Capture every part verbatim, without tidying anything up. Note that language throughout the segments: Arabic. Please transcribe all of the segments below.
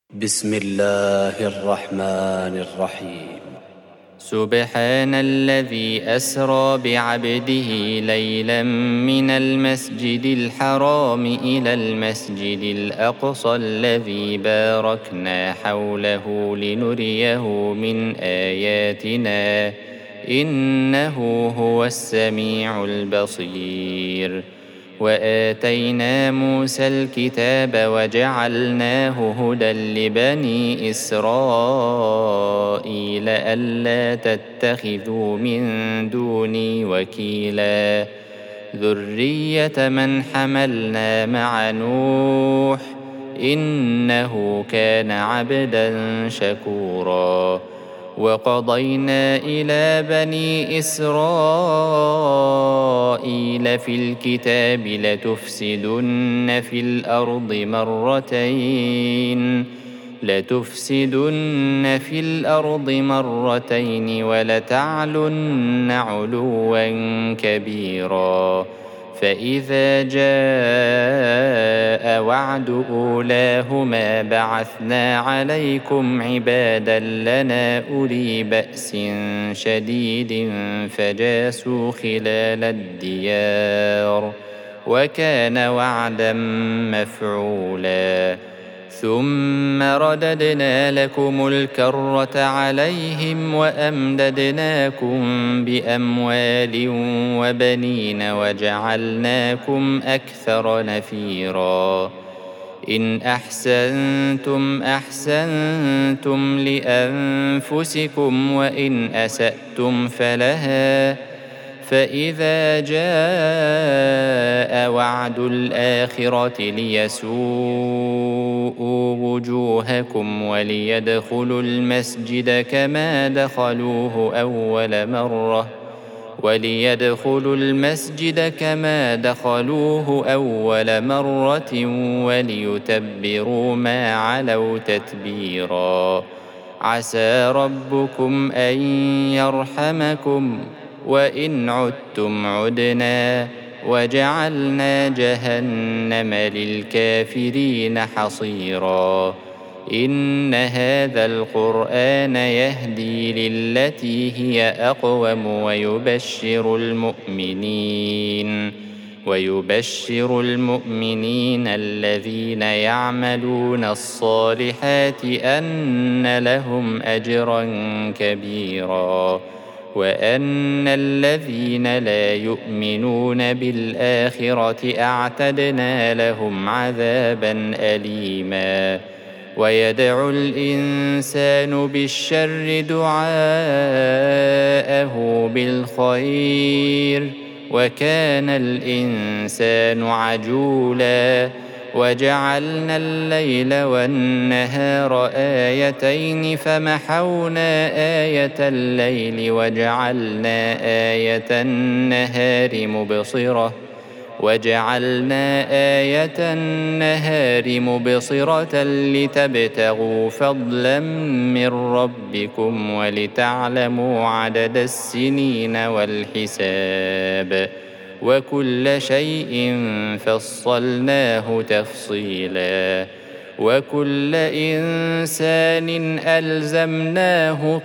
بسم الله الرحمن الرحيم. سبحان الذي أسرى بعبده ليلا من المسجد الحرام إلى المسجد الأقصى الذي باركنا حوله لنريه من آياتنا إنه هو السميع البصير. وآتينا موسى الكتاب وجعلناه هدى لبني إسرائيل ألا تتخذوا من دوني وكيلا ذرية من حملنا مع نوح إنه كان عبدا شكورا. وقضينا إلى بني إسرائيل في الكتاب لتفسدن في الأرض مرتين لتفسدن في الأرض مرتين ولتعلن علوا كبيرا. فإذا جاء وعد أولاهما بعثنا عليكم عبادا لنا أولي بأس شديد فجاسوا خلال الديار وكان وعدا مفعولا. ثم رددنا لكم الكرة عليهم وأمددناكم بأموال وبنين وجعلناكم أكثر نفيرا. إن أحسنتم أحسنتم لأنفسكم وإن أسأتم فلها. فإذا جاء وعد الآخرة ليسوءوا وجوهكم وليدخلوا المسجد كما دخلوه أول مرة وليدخلوا المسجد كما دخلوه أول مرة وليتبروا ما علوا تتبيرا. عسى ربكم أن يرحمكم وإن عدتم عدنا وجعلنا جهنم للكافرين حصيرا. إن هذا القرآن يهدي للتي هي أقوم ويبشر المؤمنين ويبشر المؤمنين الذين يعملون الصالحات أن لهم أجرا كبيرا وأن الذين لا يؤمنون بالآخرة أعتدنا لهم عذابا أليما. ويدعو الإنسان بالشر دعاءه بالخير وكان الإنسان عجولا. وجعلنا الليل والنهار آيتين فمحونا آية الليل وجعلنا آية النهار مبصرة وجعلنا آية النهار مبصرة لتبتغوا فضلا من ربكم ولتعلموا عدد السنين والحساب وكل شيء فصلناه تفصيلا. وكل إنسان ألزمناه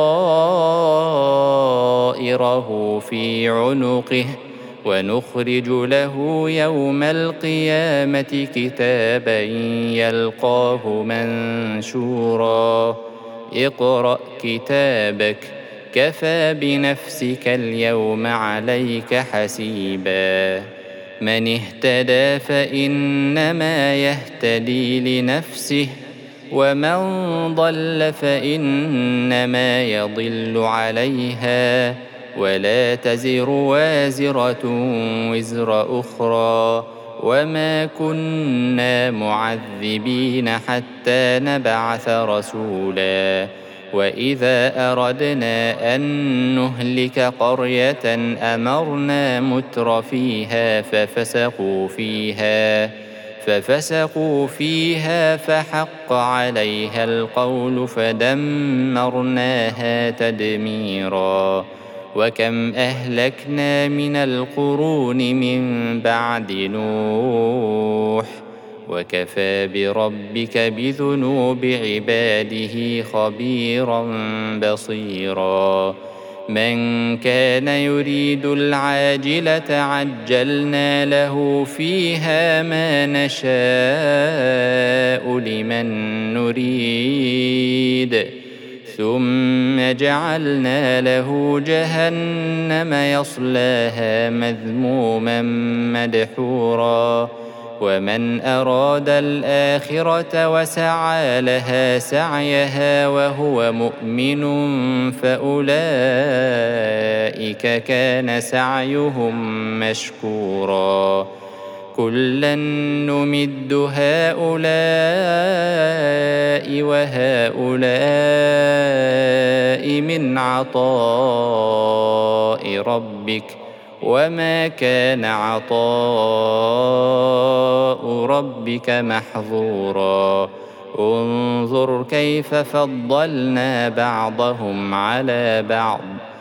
طائره في عنقه ونخرج له يوم القيامة كتابا يلقاه منشورا. اقرأ كتابك كفى بنفسك اليوم عليك حسيبا. من اهتدى فإنما يهتدي لنفسه ومن ضل فإنما يضل عليها ولا تزر وازرة وزر أخرى وما كنا معذبين حتى نبعث رسولا. وإذا أردنا أن نهلك قرية أمرنا متر فيها ففسقوا فيها ففسقوا فيها فحق عليها القول فدمرناها تدميرا. وكم أهلكنا من القرون من بعد نوح وكفى بربك بذنوب عباده خبيرا بصيرا من كان يريد العاجلة عجلنا له فيها ما نشاء لمن نريد ثم جعلنا له جهنم يصلاها مذموما مدحورا ومن أراد الآخرة وسعى لها سعيها وهو مؤمن فأولئك كان سعيهم مشكورا كلا نمد هؤلاء وهؤلاء من عطاء ربك وما كان عطاء ربك محظورا انظر كيف فضلنا بعضهم على بعض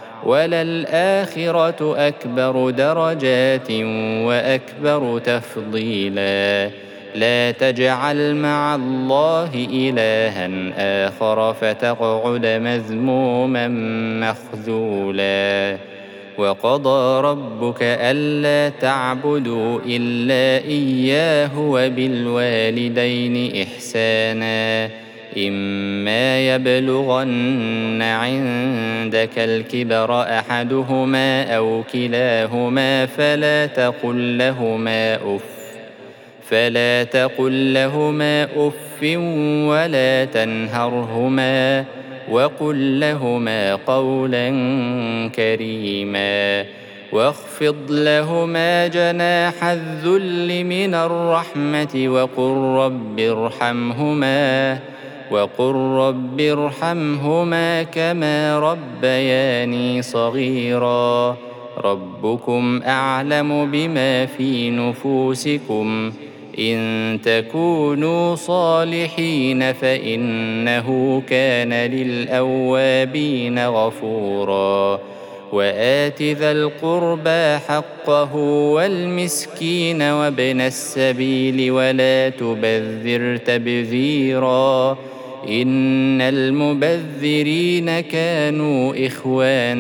وللآخرة أكبر درجات وأكبر تفضيلا لا تجعل مع الله إلها آخر فتقعد مذموما مخذولا وقضى ربك ألا تعبدوا إلا إياه وبالوالدين إحسانا إما يبلغن عندك الكبر أحدهما أو كلاهما فلا تقل لهما أف فلا تقل لهما أف ولا تنهرهما وقل لهما قولا كريما واخفض لهما جناح الذل من الرحمة وقل رب ارحمهما وقل رب ارحمهما كما ربياني صغيرا ربكم أعلم بما في نفوسكم إن تكونوا صالحين فإنه كان للأوابين غفورا وآت ذا القربى حقه والمسكين وابن السبيل ولا تبذر تبذيرا إن المبذرين كانوا إخوان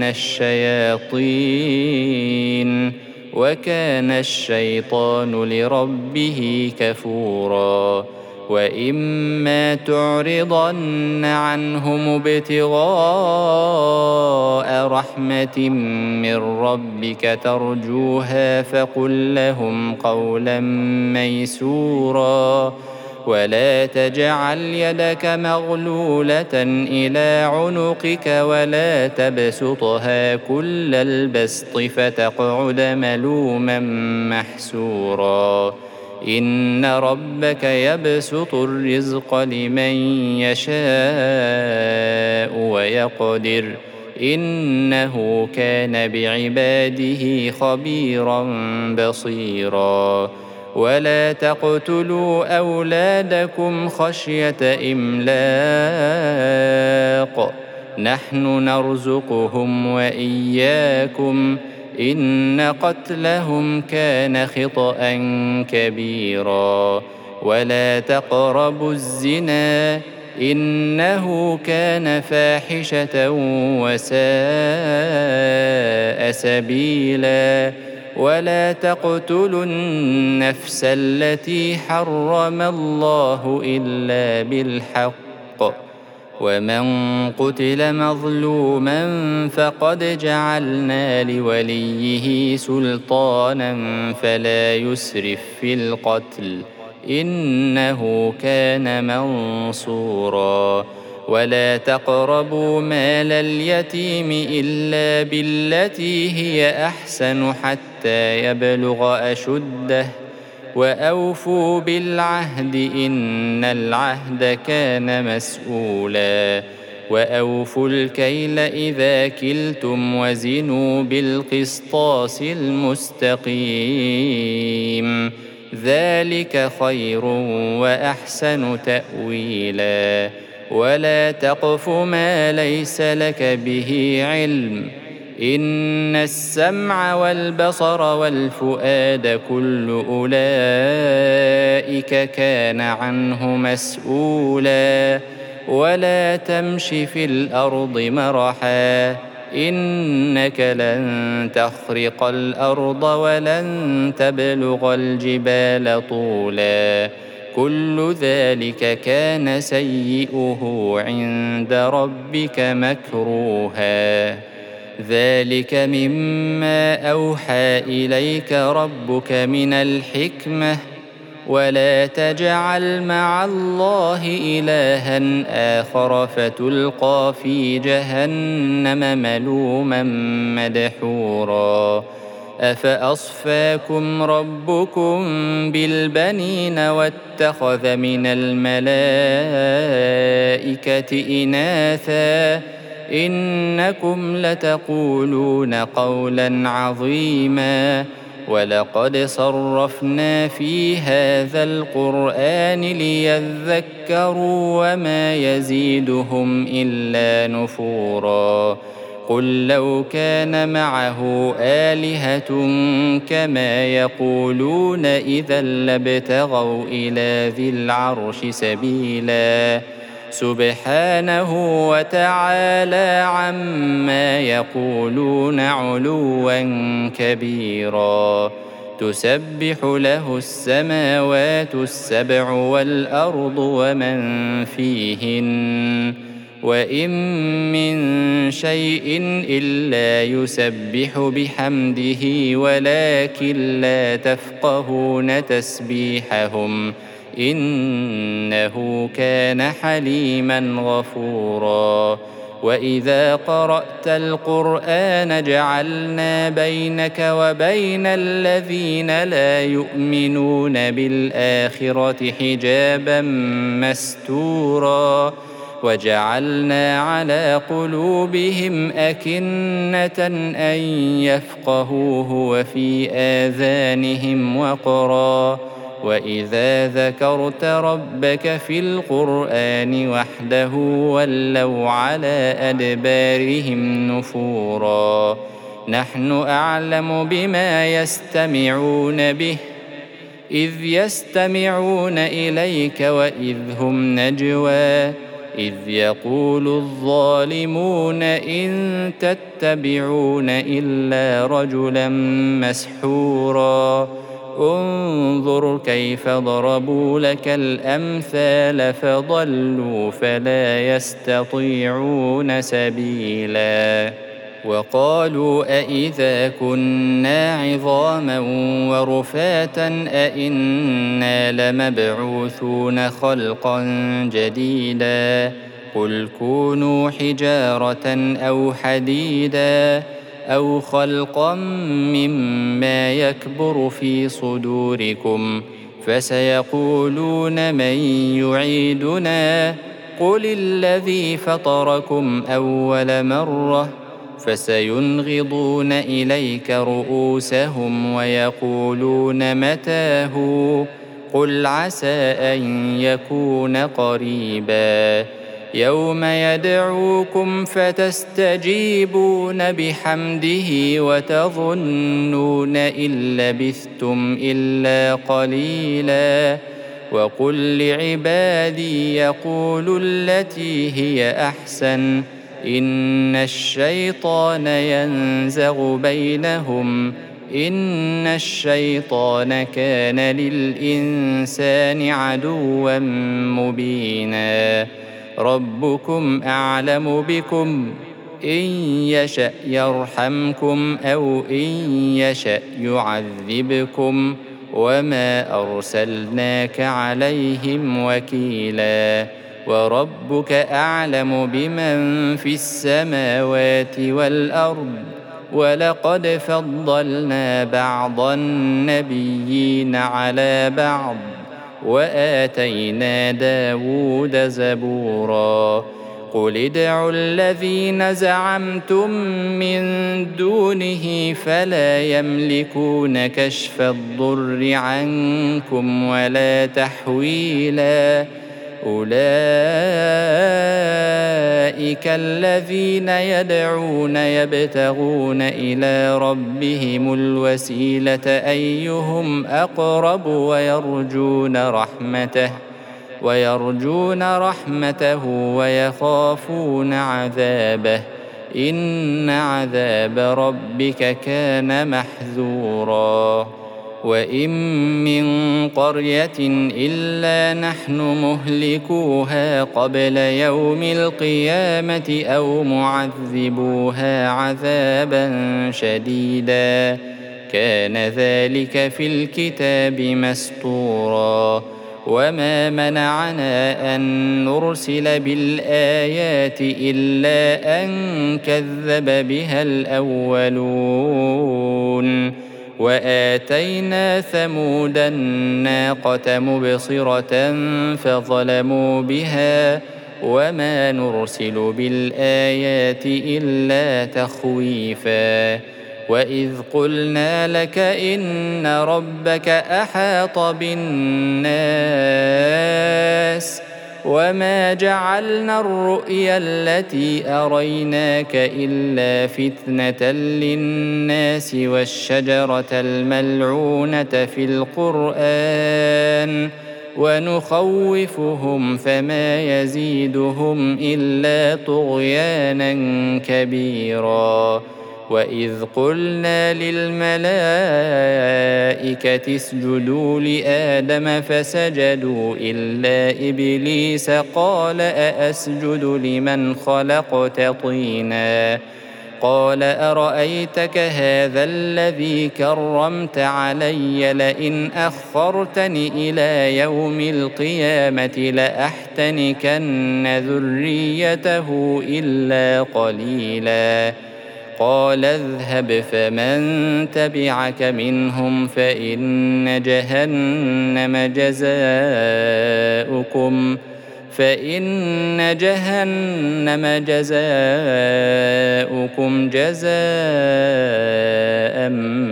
الشياطين وكان الشيطان لربه كفورا وإما تعرضن عنهم ابتغاء رحمة من ربك ترجوها فقل لهم قولا ميسورا ولا تجعل يدك مغلولة إلى عنقك ولا تبسطها كل البسط فتقعد ملوما محسورا إن ربك يبسط الرزق لمن يشاء ويقدر إنه كان بعباده خبيرا بصيرا ولا تقتلوا أولادكم خشية إملاق نحن نرزقهم وإياكم إن قتلهم كان خطأ كبيرا ولا تقربوا الزنا إنه كان فاحشة وساء سبيلا ولا تقتلوا النفس التي حرم الله إلا بالحق ومن قتل مظلوما فقد جعلنا لوليه سلطانا فلا يسرف في القتل إنه كان منصورا ولا تقربوا مال اليتيم إلا بالتي هي أحسن حتى يبلغ أشده وأوفوا بالعهد إن العهد كان مسؤولا وأوفوا الكيل إذا كلتم وزنوا بالقسطاس المستقيم ذلك خير وأحسن تأويلا ولا تقف ما ليس لك به علم إن السمع والبصر والفؤاد كل أولئك كان عنه مسؤولا ولا تمش في الأرض مرحا إنك لن تخرق الأرض ولن تبلغ الجبال طولا كل ذلك كان سيئه عند ربك مكروها ذلك مما أوحى إليك ربك من الحكمة ولا تجعل مع الله إلها آخر فتلقى في جهنم ملوما مدحورا أفأصفاكم ربكم بالبنين واتخذ من الملائكة إناثا إنكم لتقولون قولا عظيما ولقد صرفنا في هذا القرآن ليذكروا وما يزيدهم إلا نفورا قل لو كان معه آلهة كما يقولون إذا لابتغوا إلى ذي العرش سبيلا سبحانه وتعالى عما يقولون علوا كبيرا تسبح له السماوات السبع والأرض ومن فيهن وإن من شيء إلا يسبح بحمده ولكن لا تفقهون تسبيحهم إنه كان حليما غفورا وإذا قرأت القرآن جعلنا بينك وبين الذين لا يؤمنون بالآخرة حجابا مستورا وجعلنا على قلوبهم أكنة أن يفقهوه وفي آذانهم وقرا وإذا ذكرت ربك في القرآن وحده ولوا على أدبارهم نفورا نحن أعلم بما يستمعون به إذ يستمعون إليك وإذ هم نجوى إذ يقول الظالمون إن تتبعون إلا رجلا مسحورا انظر كيف ضربوا لك الأمثال فضلوا فلا يستطيعون سبيلا وقالوا أإذا كنا عظاما ورفاتا أإنا لمبعوثون خلقا جديدا قل كونوا حجارة أو حديدا أو خلقا مما يكبر في صدوركم فسيقولون من يعيدنا قل الذي فطركم أول مرة فسينغضون إليك رؤوسهم ويقولون متى هو قل عسى أن يكون قريبا يوم يدعوكم فتستجيبون بحمده وتظنون إن لبثتم إلا قليلا وقل لعبادي يقولوا التي هي أحسن إن الشيطان ينزغ بينهم إن الشيطان كان للإنسان عدوا مبينا ربكم أعلم بكم إن يشأ يرحمكم أو إن يشأ يعذبكم وما أرسلناك عليهم وكيلا وربك أعلم بمن في السماوات والأرض ولقد فضلنا بعض النبيين على بعض وآتينا داود زبورا قل ادعوا الذين زعمتم من دونه فلا يملكون كشف الضر عنكم ولا تحويلا أولئك أولئك الذين يدعون يبتغون إلى ربهم الوسيلة أيهم أقرب ويرجون رحمته ويرجون رحمته ويخافون عذابه إن عذاب ربك كان محذورا وإن من قرية إلا نحن مهلكوها قبل يوم القيامة أو معذبوها عذابا شديدا كان ذلك في الكتاب مسطورا وما منعنا أن نرسل بالآيات إلا أن كذب بها الأولون وآتينا ثمود الناقة مبصرة فظلموا بها وما نرسل بالآيات إلا تخويفا وإذ قلنا لك إن ربك أحاط بالناس وما جعلنا الرؤيا التي أريناك إلا فتنة للناس والشجرة الملعونة في القرآن ونخوفهم فما يزيدهم إلا طغيانا كبيرا وإذ قلنا للملائكة اسجدوا لآدم فسجدوا إلا إبليس قال أأسجد لمن خلقت طينا قال أرأيتك هذا الذي كرمت علي لئن أخرتني إلى يوم القيامة لأحتنكن ذريته إلا قليلا قال اذهب فمن تبعك منهم فإن جهنم جزاؤكم فإن جهنم جزاؤكم جزاء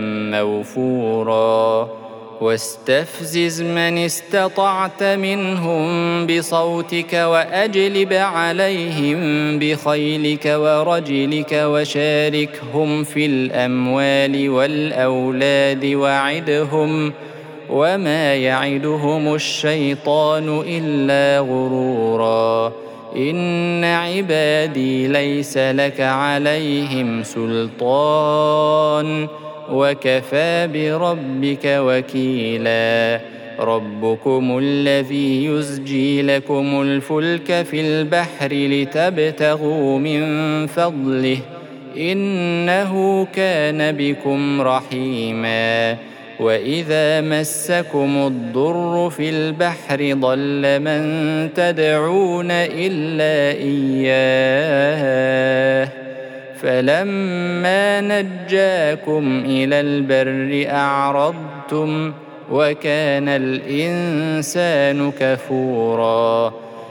موفورا واستفزز من استطعت منهم بصوتك وأجلب عليهم بخيلك ورجلك وشاركهم في الأموال والأولاد وعدهم وما يعدهم الشيطان إلا غرورا إن عبادي ليس لك عليهم سلطان وكفى بربك وكيلا ربكم الذي يزجي لكم الفلك في البحر لتبتغوا من فضله إنه كان بكم رحيما وإذا مسكم الضر في البحر ضل من تدعون إلا إياه فلما نجاكم إلى البر أعرضتم وكان الإنسان كفورا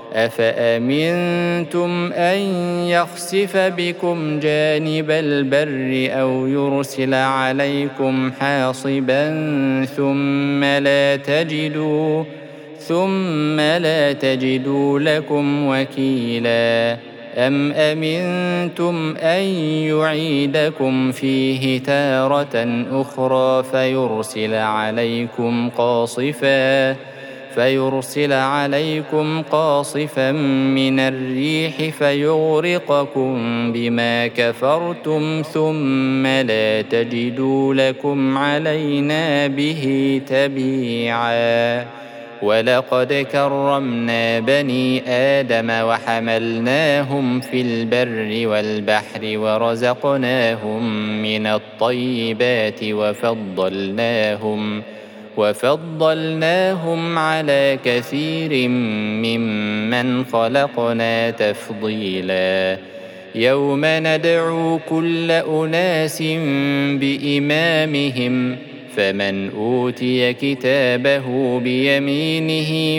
أفأمنتم أن يخسف بكم جانب البر أو يرسل عليكم حاصبا ثم لا تجدوا ثم لا تجدوا لكم وكيلا أم أمنتم أن يعيدكم فيه تارة أخرى فيرسل عليكم قاصفا فيرسل عليكم قاصفا من الريح فيغرقكم بما كفرتم ثم لا تجدوا لكم علينا به تبيعا ولقد كرمنا بني آدم وحملناهم في البر والبحر ورزقناهم من الطيبات وفضلناهم وفضلناهم على كثير ممن خلقنا تفضيلا يوم ندعو كل أناس بإمامهم فمن أوتي كتابه بيمينه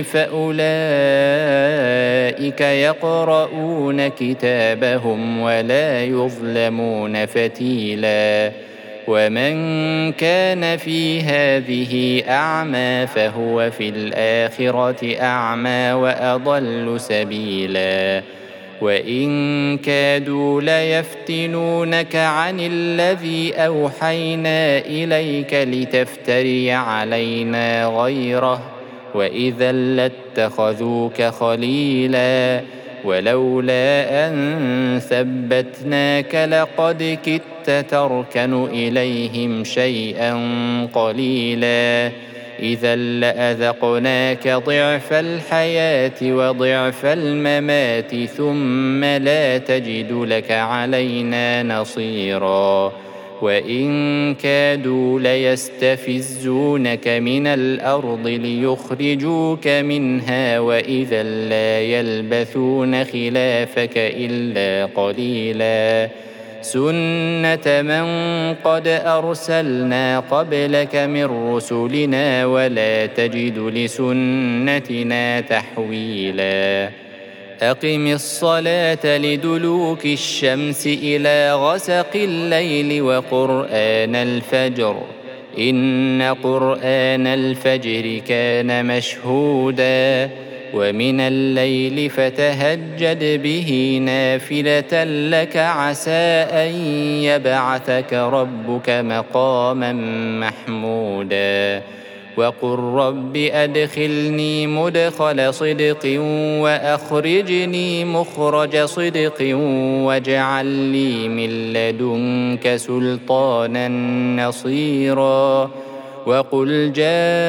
فأولئك يقرؤون كتابهم ولا يظلمون فتيلا ومن كان في هذه أعمى فهو في الآخرة أعمى وأضل سبيلا وإن كادوا ليفتنونك عن الذي أوحينا إليك لتفتري علينا غيره وإذا لاتخذوك خليلا ولولا أن ثبتناك لقد كدت تركن إليهم شيئا قليلا إذا لأذقناك ضعف الحياة وضعف الممات ثم لا تجد لك علينا نصيرا وإن كادوا ليستفزونك من الأرض ليخرجوك منها وإذا لا يلبثون خلافك إلا قليلا سنة من قد أرسلنا قبلك من رسلنا ولا تجد لسنتنا تحويلا أقم الصلاة لدلوك الشمس إلى غسق الليل وقرآن الفجر إن قرآن الفجر كان مشهودا ومن الليل فتهجد به نافلة لك عسى أن يبعثك ربك مقاما محمودا وقل رب أدخلني مدخل صدق وأخرجني مخرج صدق واجعل لي من لدنك سلطانا نصيرا وقل جاء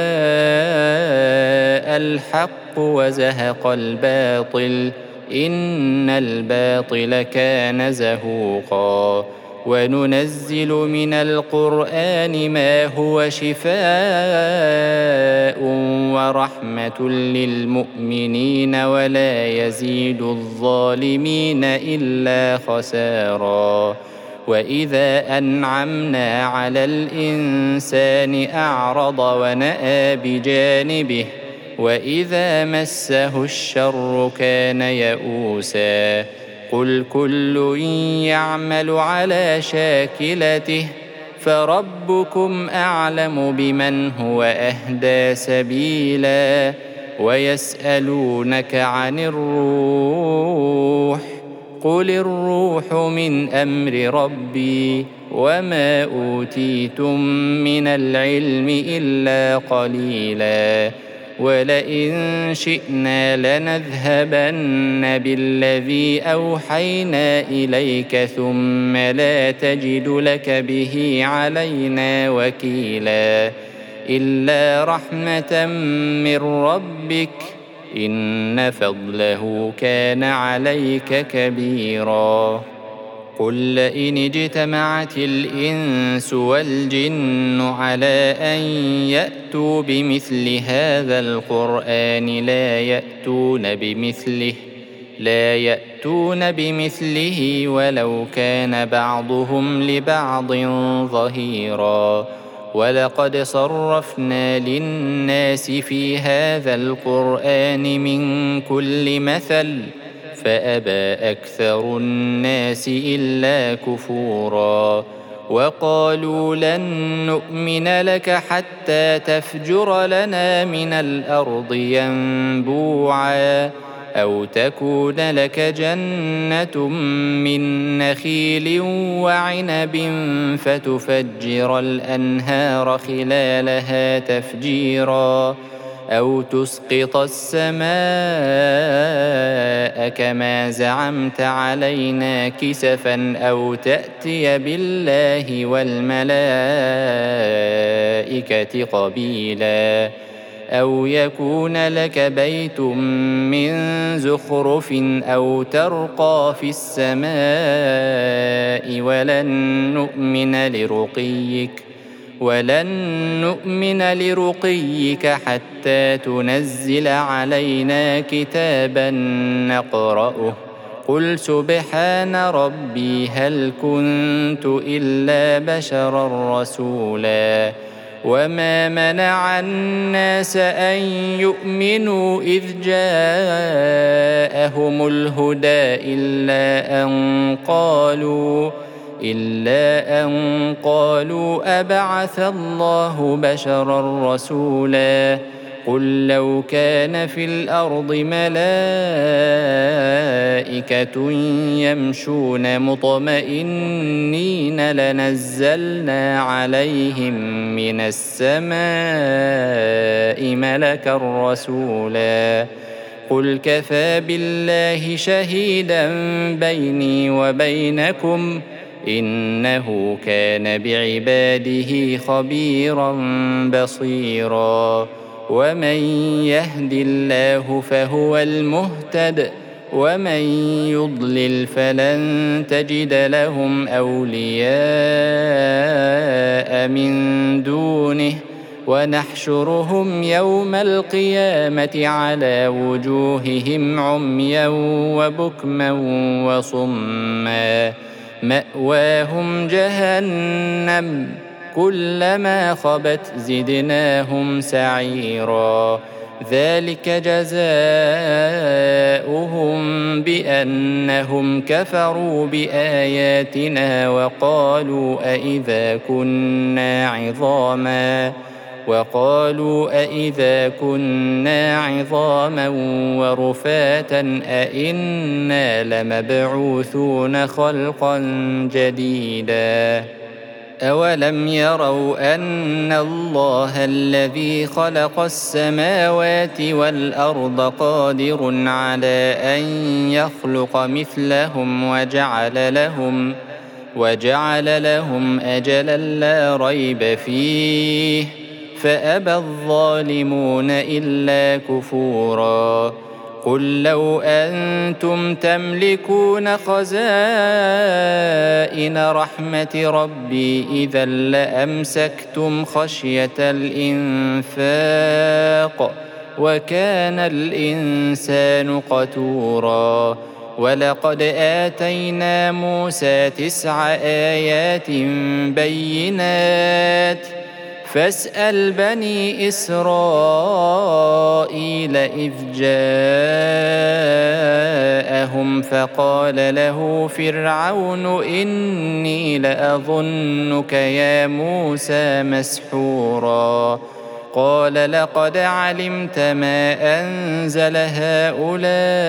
الحق وزهق الباطل إن الباطل كان زهوقا وننزل من القرآن ما هو شفاء ورحمة للمؤمنين ولا يزيد الظالمين إلا خسارا وإذا أنعمنا على الإنسان أعرض ونأى بجانبه وإذا مسه الشر كان يئوسا قل كل يعمل على شاكلته فربكم أعلم بمن هو أهدى سبيلا ويسألونك عن الروح قل الروح من أمر ربي وما أوتيتم من العلم إلا قليلا ولئن شئنا لنذهبن بالذي أوحينا إليك ثم لا تجد لك به علينا وكيلا إلا رحمة من ربك إن فضله كان عليك كبيرا قل لئن اجتمعت الإنس والجن على أن يأتوا بمثل هذا القرآن لا يأتون بمثله لا يأتون بمثله ولو كان بعضهم لبعض ظهيرا ولقد صرفنا للناس في هذا القرآن من كل مثل فأبى أكثر الناس إلا كفورا وقالوا لن نؤمن لك حتى تفجر لنا من الأرض ينبوعا أو تكون لك جنة من نخيل وعنب فتفجر الأنهار خلالها تفجيرا أو تسقط السماء كما زعمت علينا كسفا أو تأتي بالله والملائكة قبيلا أو يكون لك بيت من زخرف أو ترقى في السماء ولن نؤمن لرقيك ولن نؤمن لرقيك حتى تنزل علينا كتابا نقرأه قل سبحان ربي هل كنت إلا بشرا رسولا وما منع الناس أن يؤمنوا إذ جاءهم الهدى إلا أن قالوا إلا أن قالوا أبعث الله بشرا رسولا قل لو كان في الأرض ملائكة يمشون مطمئنين لنزلنا عليهم من السماء ملكا رسولا قل كفى بالله شهيدا بيني وبينكم إنه كان بعباده خبيرا بصيرا ومن يهد الله فهو المهتد ومن يضلل فلن تجد لهم أولياء من دونه ونحشرهم يوم القيامة على وجوههم عميا وبكما وصما مأواهم جهنم كلما خبت زدناهم سعيرا ذلك جزاؤهم بأنهم كفروا بآياتنا وقالوا أئذا كنا عظاما وقالوا أئذا كنا عظاما ورفاتا أئنا لمبعوثون خلقا جديدا أولم يروا أن الله الذي خلق السماوات والأرض قادر على أن يخلق مثلهم وجعل لهم وجعل لهم أجلا لا ريب فيه فأبى الظالمون إلا كفورا قل لو أنتم تملكون خزائن رحمة ربي إذا لأمسكتم خشية الإنفاق وكان الإنسان قتورا ولقد آتينا موسى تسع آيات بينات فاسأل بني إسرائيل إذ جاءهم فقال له فرعون إني لأظنك يا موسى مسحورا قال لقد علمت ما أنزل هؤلاء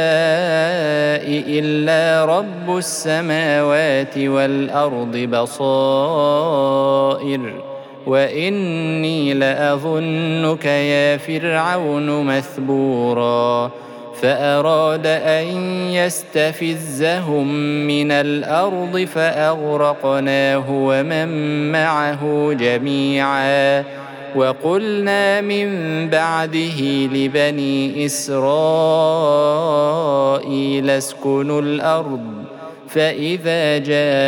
إلا رب السماوات والأرض بصائر وإني لأظنك يا فرعون مثبورا فأراد أن يستفزهم من الأرض فأغرقناه ومن معه جميعا وقلنا من بعده لبني إسرائيل اسكنوا الأرض فإذا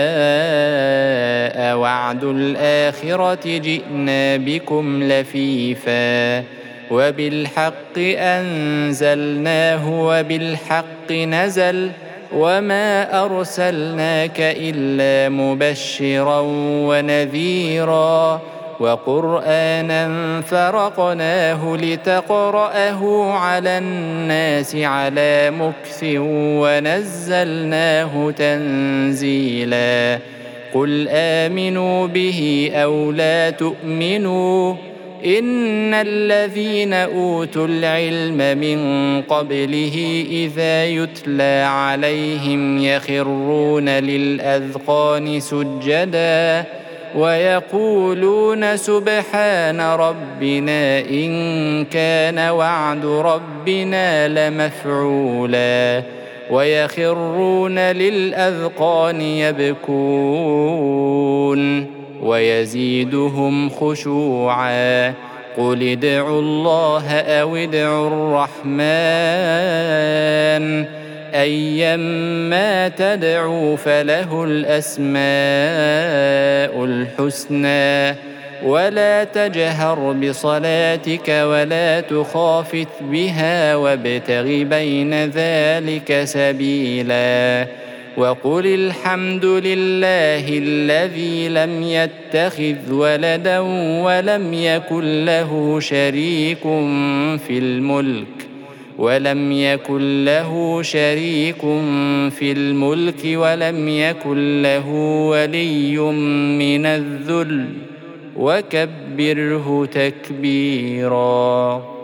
جاء وعد الآخرة جئنا بكم لفيفا وبالحق أنزلناه وبالحق نزل وما أرسلناك إلا مبشرا ونذيرا وقرآنا فرقناه لتقرأه على الناس على مكث ونزلناه تنزيلا قل آمنوا به أو لا تؤمنوا إن الذين أوتوا العلم من قبله إذا يتلى عليهم يخرون للأذقان سجدا ويقولون سبحان ربنا إن كان وعد ربنا لمفعولا ويخرون للأذقان يبكون ويزيدهم خشوعا قل ادعوا الله أو ادعوا الرحمن أيما تدعوا فله الأسماء الحسنى ولا تجهر بصلاتك ولا تخافت بها وابتغ بين ذلك سبيلا وقل الحمد لله الذي لم يتخذ ولدا ولم يكن له شريك في الملك ولم يكن له شريك في الملك ولم يكن له ولي من الذل وكبره تكبيرا.